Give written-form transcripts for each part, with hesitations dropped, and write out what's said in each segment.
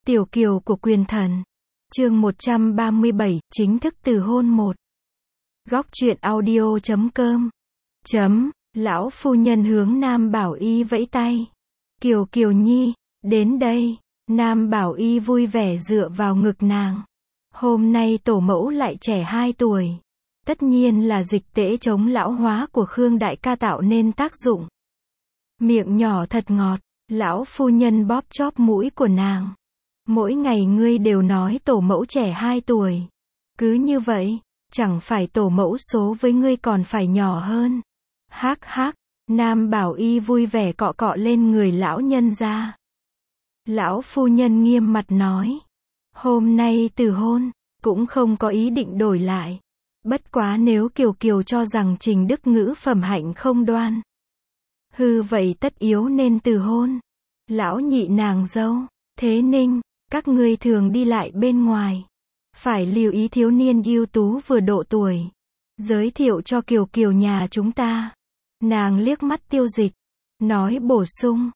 Tiểu kiều của quyền thần. Chương 137, chính thức từ hôn 1. Góc truyện audio.com. Lão phu nhân hướng Nam Bảo Y vẫy tay. Kiều Kiều nhi, đến đây. Nam Bảo Y vui vẻ dựa vào ngực nàng. Hôm nay tổ mẫu lại trẻ 2 tuổi. Tất nhiên là dịch tễ chống lão hóa của Khương đại ca tạo nên tác dụng. Miệng nhỏ thật ngọt, lão phu nhân bóp chóp mũi của nàng. Mỗi ngày ngươi đều nói tổ mẫu trẻ 2 tuổi. Cứ như vậy, chẳng phải tổ mẫu số với ngươi còn phải nhỏ hơn. Hắc hắc, Nam Bảo Y vui vẻ cọ cọ lên người lão nhân ra. Lão phu nhân nghiêm mặt nói. Hôm nay từ hôn, cũng không có ý định đổi lại. Bất quá nếu Kiều Kiều cho rằng Trình Đức Ngữ phẩm hạnh không đoan. Hư vậy tất yếu nên từ hôn. Lão nhị nàng dâu, Thế Ninh, các ngươi thường đi lại bên ngoài. Phải lưu ý thiếu niên ưu tú vừa độ tuổi. Giới thiệu cho Kiều Kiều nhà chúng ta. Nàng liếc mắt Tiêu Dịch. Nói bổ sung.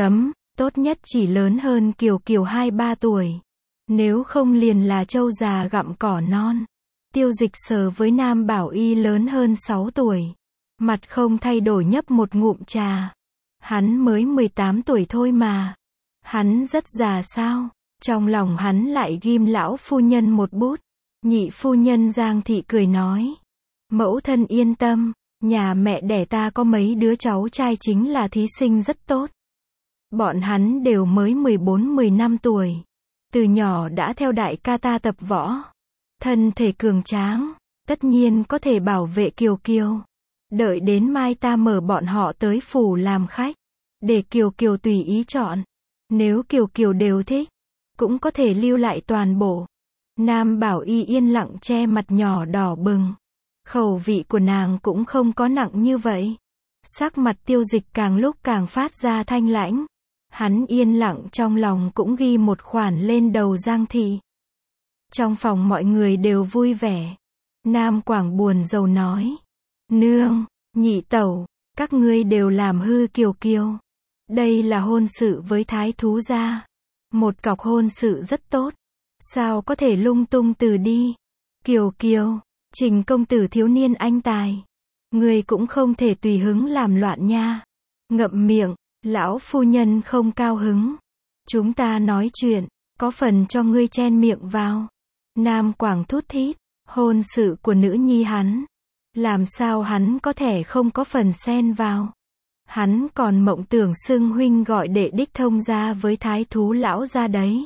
Tốt nhất chỉ lớn hơn Kiều Kiều 2-3 tuổi. Nếu không liền là trâu già gặm cỏ non. Tiêu Dịch sờ với Nam Bảo Y lớn hơn 6 tuổi. Mặt không thay đổi nhấp một ngụm trà. Hắn mới 18 tuổi thôi mà. Hắn rất già sao? Trong lòng hắn lại ghim lão phu nhân một bút. Nhị phu nhân Giang Thị cười nói. Mẫu thân yên tâm, nhà mẹ đẻ ta có mấy đứa cháu trai chính là thí sinh rất tốt. Bọn hắn đều mới 14-15 tuổi. Từ nhỏ đã theo đại ca ta tập võ. Thân thể cường tráng, tất nhiên có thể bảo vệ Kiều Kiều. Đợi đến mai ta mở bọn họ tới phủ làm khách. Để Kiều Kiều tùy ý chọn. Nếu Kiều Kiều đều thích, cũng có thể lưu lại toàn bộ. Nam Bảo Y yên lặng che mặt nhỏ đỏ bừng. Khẩu vị của nàng cũng không có nặng như vậy. Sắc mặt Tiêu Dịch càng lúc càng phát ra thanh lãnh. Hắn yên lặng trong lòng cũng ghi một khoản lên đầu Giang Thị. Trong phòng mọi người đều vui vẻ. Nam Quảng buồn rầu nói. Nương, nhị tẩu, các ngươi đều làm hư Kiều Kiều. Đây là hôn sự với thái thú gia. Một cọc hôn sự rất tốt. Sao có thể lung tung từ đi. Kiều Kiều, Trình công tử thiếu niên anh tài. Ngươi cũng không thể tùy hứng làm loạn nha. Ngậm miệng, lão phu nhân không cao hứng. Chúng ta nói chuyện, có phần cho ngươi chen miệng vào. Nam Quảng thút thít, hôn sự của nữ nhi hắn. Làm sao hắn có thể không có phần xen vào. Hắn còn mộng tưởng xưng huynh gọi đệ đích thông gia với thái thú lão gia đấy.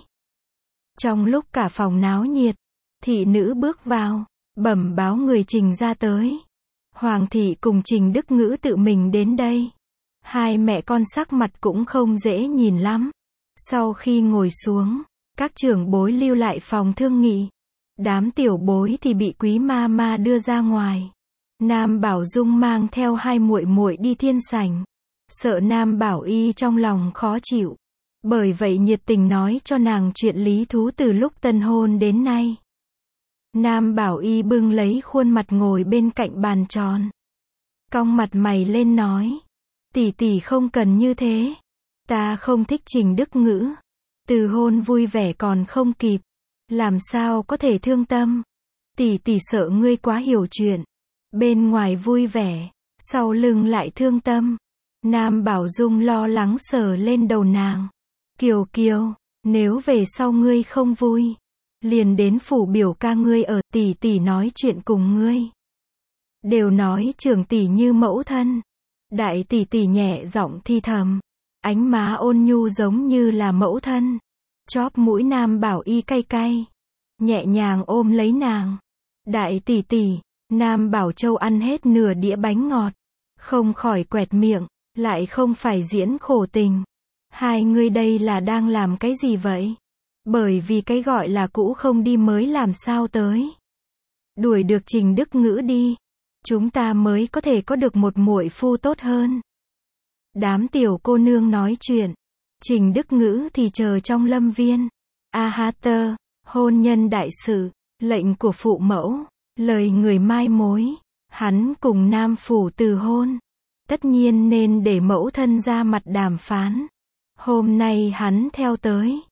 Trong lúc cả phòng náo nhiệt, thị nữ bước vào, bẩm báo người Trình ra tới. Hoàng thị cùng Trình Đức Ngữ tự mình đến đây. Hai mẹ con sắc mặt cũng không dễ nhìn lắm. Sau khi ngồi xuống, các trưởng bối lưu lại phòng thương nghị. Đám tiểu bối thì bị quý ma ma đưa ra ngoài. Nam Bảo Dung mang theo hai muội muội đi thiên sảnh. Sợ Nam Bảo Y trong lòng khó chịu. Bởi vậy nhiệt tình nói cho nàng chuyện lý thú từ lúc tân hôn đến nay. Nam Bảo Y bưng lấy khuôn mặt ngồi bên cạnh bàn tròn. Cong mặt mày lên nói. Tỷ tỷ không cần như thế. Ta không thích Trình Đức Ngữ. Từ hôn vui vẻ còn không kịp. Làm sao có thể thương tâm. Tỷ tỷ sợ ngươi quá hiểu chuyện. Bên ngoài vui vẻ, sau lưng lại thương tâm. Nam Bảo Dung lo lắng sờ lên đầu nàng. Kiều Kiều, nếu về sau ngươi không vui, liền đến phủ biểu ca ngươi ở, tỷ tỷ nói chuyện cùng ngươi. Đều nói trưởng tỷ như mẫu thân. Đại tỷ tỷ nhẹ giọng thi thầm. Ánh má ôn nhu giống như là mẫu thân. Chóp mũi Nam Bảo Y cay cay. Nhẹ nhàng ôm lấy nàng. Đại tỷ tỷ, Nam Bảo Châu ăn hết nửa đĩa bánh ngọt. Không khỏi quẹt miệng, lại không phải diễn khổ tình. Hai người đây là đang làm cái gì vậy? Bởi vì cái gọi là cũ không đi mới làm sao tới. Đuổi được Trình Đức Ngữ đi. Chúng ta mới có thể có được một muội phu tốt hơn. Đám tiểu cô nương nói chuyện. Trình Đức Ngữ thì chờ trong lâm viên. A ha tơ, hôn nhân đại sự, lệnh của phụ mẫu, lời người mai mối. Hắn cùng Nam phủ từ hôn. Tất nhiên nên để mẫu thân ra mặt đàm phán. Hôm nay hắn theo tới.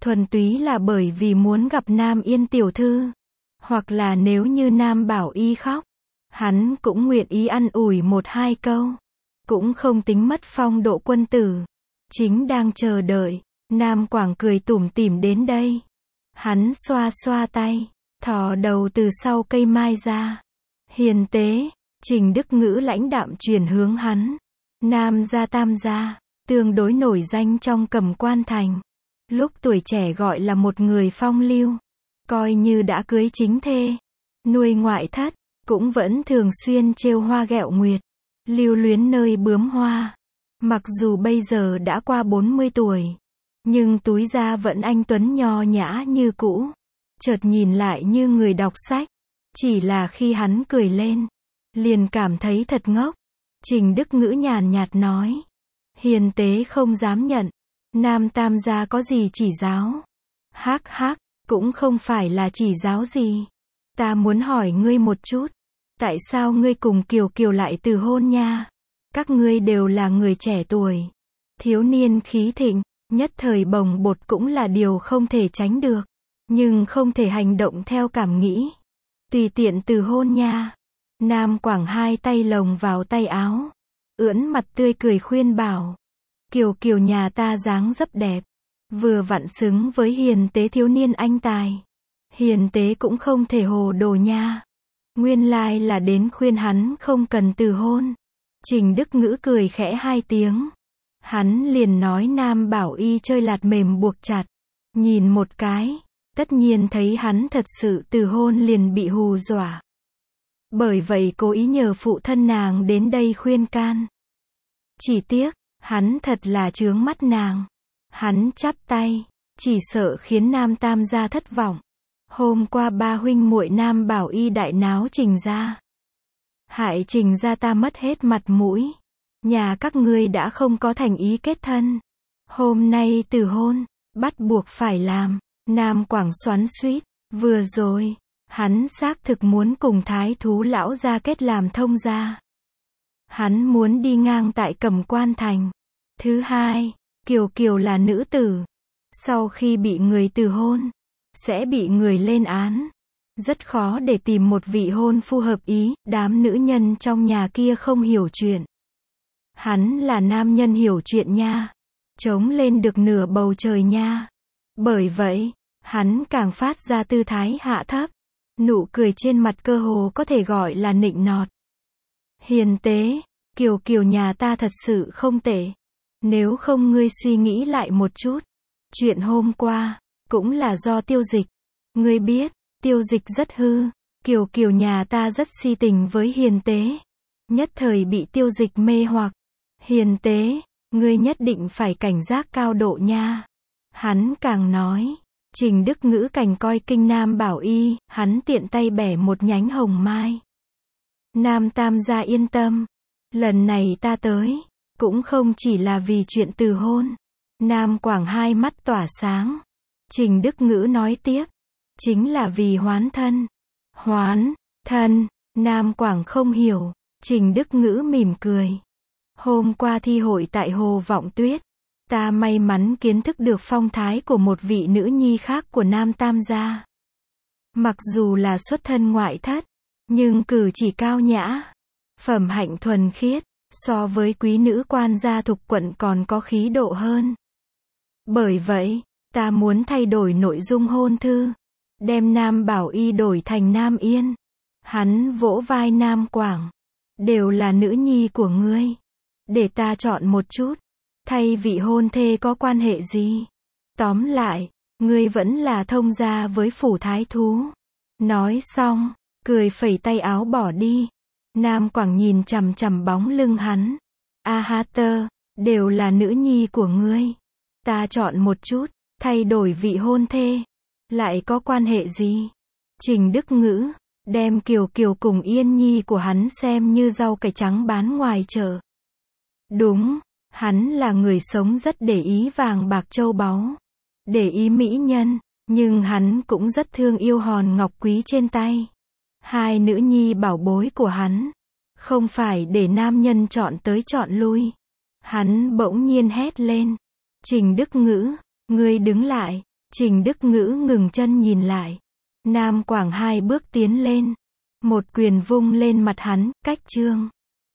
thuần túy là bởi vì muốn gặp Nam Yên tiểu thư. Hoặc là nếu như Nam Bảo Y khóc, hắn cũng nguyện ý ăn ủi một hai câu. Cũng không tính mất phong độ quân tử. Chính đang chờ đợi, Nam Quảng cười tủm tỉm đến đây. Hắn xoa xoa tay, thò đầu từ sau cây mai ra. Hiền tế, Trình Đức Ngữ lãnh đạm truyền hướng hắn. Nam gia Tam gia, tương đối nổi danh trong Cẩm Quan thành. Lúc tuổi trẻ gọi là một người phong lưu. Coi như đã cưới chính thê, nuôi ngoại thất, cũng vẫn thường xuyên trêu hoa ghẹo nguyệt, lưu luyến nơi bướm hoa. Mặc dù bây giờ đã qua 40 tuổi, nhưng túi da vẫn anh tuấn nho nhã như cũ. Chợt nhìn lại như người đọc sách. Chỉ là khi hắn cười lên, liền cảm thấy thật ngốc. Trình Đức Ngữ nhàn nhạt nói. Hiền tế không dám nhận. Nam Tam gia có gì chỉ giáo? Hắc hắc, cũng không phải là chỉ giáo gì. Ta muốn hỏi ngươi một chút. Tại sao ngươi cùng Kiều Kiều lại từ hôn nha? Các ngươi đều là người trẻ tuổi. Thiếu niên khí thịnh, nhất thời bồng bột cũng là điều không thể tránh được. Nhưng không thể hành động theo cảm nghĩ. Tùy tiện từ hôn nha. Nam Quảng hai tay lồng vào tay áo. Ưỡn mặt tươi cười khuyên bảo. Kiều Kiều nhà ta dáng dấp đẹp. Vừa vặn xứng với hiền tế thiếu niên anh tài. Hiền tế cũng không thể hồ đồ nha. Nguyên lai là đến khuyên hắn không cần từ hôn. Trình Đức Ngữ cười khẽ hai tiếng. Hắn liền nói Nam Bảo Y chơi lạt mềm buộc chặt. Nhìn một cái, tất nhiên thấy hắn thật sự từ hôn liền bị hù dọa. Bởi vậy cố ý nhờ phụ thân nàng đến đây khuyên can. Chỉ tiếc, hắn thật là chướng mắt nàng. Hắn chắp tay, chỉ sợ khiến Nam Tam gia thất vọng. Hôm qua ba huynh muội Nam Bảo Y đại náo Trình gia. Hại Trình gia ta mất hết mặt mũi. Nhà các ngươi đã không có thành ý kết thân. Hôm nay từ hôn, bắt buộc phải làm. Nam Quảng xoắn xuýt. Vừa rồi, hắn xác thực muốn cùng Thái thú lão gia kết làm thông gia. Hắn muốn đi ngang tại Cẩm Quan thành. Thứ hai, Kiều Kiều là nữ tử. Sau khi bị người từ hôn, sẽ bị người lên án. Rất khó để tìm một vị hôn phu hợp ý. Đám nữ nhân trong nhà kia không hiểu chuyện. Hắn là nam nhân hiểu chuyện nha. Chống lên được nửa bầu trời nha. Bởi vậy, hắn càng phát ra tư thái hạ thấp. Nụ cười trên mặt cơ hồ có thể gọi là nịnh nọt. Hiền tế, Kiều Kiều nhà ta thật sự không tệ. Nếu không ngươi suy nghĩ lại một chút. Chuyện hôm qua, cũng là do Tiêu Dịch. Ngươi biết, Tiêu Dịch rất hư. Kiều Kiều nhà ta rất si tình với hiền tế. Nhất thời bị Tiêu Dịch mê hoặc. Hiền tế, ngươi nhất định phải cảnh giác cao độ nha. Hắn càng nói. Trình Đức Ngữ cảnh coi kinh Nam Bảo Y, hắn tiện tay bẻ một nhánh hồng mai. Nam Tam gia yên tâm. Lần này ta tới, cũng không chỉ là vì chuyện từ hôn. Nam Quảng hai mắt tỏa sáng. Trình Đức Ngữ nói tiếp. Chính là vì hoán thân. Hoán thân, Nam Quảng không hiểu. Trình Đức Ngữ mỉm cười. Hôm qua thi hội tại Hồ Vọng Tuyết. Ta may mắn kiến thức được phong thái của một vị nữ nhi khác của Nam Tam gia. Mặc dù là xuất thân ngoại thất, nhưng cử chỉ cao nhã, phẩm hạnh thuần khiết, so với quý nữ quan gia Thục quận còn có khí độ hơn. Bởi vậy, ta muốn thay đổi nội dung hôn thư, đem Nam Bảo Y đổi thành Nam Yên. Hắn vỗ vai Nam Quảng. Đều là nữ nhi của ngươi. Để ta chọn một chút. Thay vị hôn thê có quan hệ gì? Tóm lại, ngươi vẫn là thông gia với phủ thái thú. Nói xong, cười phẩy tay áo bỏ đi. Nam Quảng nhìn chằm chằm bóng lưng hắn. A ha tơ, đều là nữ nhi của ngươi. Ta chọn một chút, thay đổi vị hôn thê. Lại có quan hệ gì? Trình Đức Ngữ, đem Kiều Kiều cùng Yên Nhi của hắn xem như rau cải trắng bán ngoài chợ. Đúng. Hắn là người sống rất để ý vàng bạc châu báu, để ý mỹ nhân, nhưng hắn cũng rất thương yêu hòn ngọc quý trên tay. Hai nữ nhi bảo bối của hắn, không phải để nam nhân chọn tới chọn lui. Hắn bỗng nhiên hét lên. Trình Đức Ngữ, ngươi đứng lại, Trình Đức Ngữ ngừng chân nhìn lại. Nam Quảng 2 bước tiến lên. Một quyền vung lên mặt hắn, cách Trương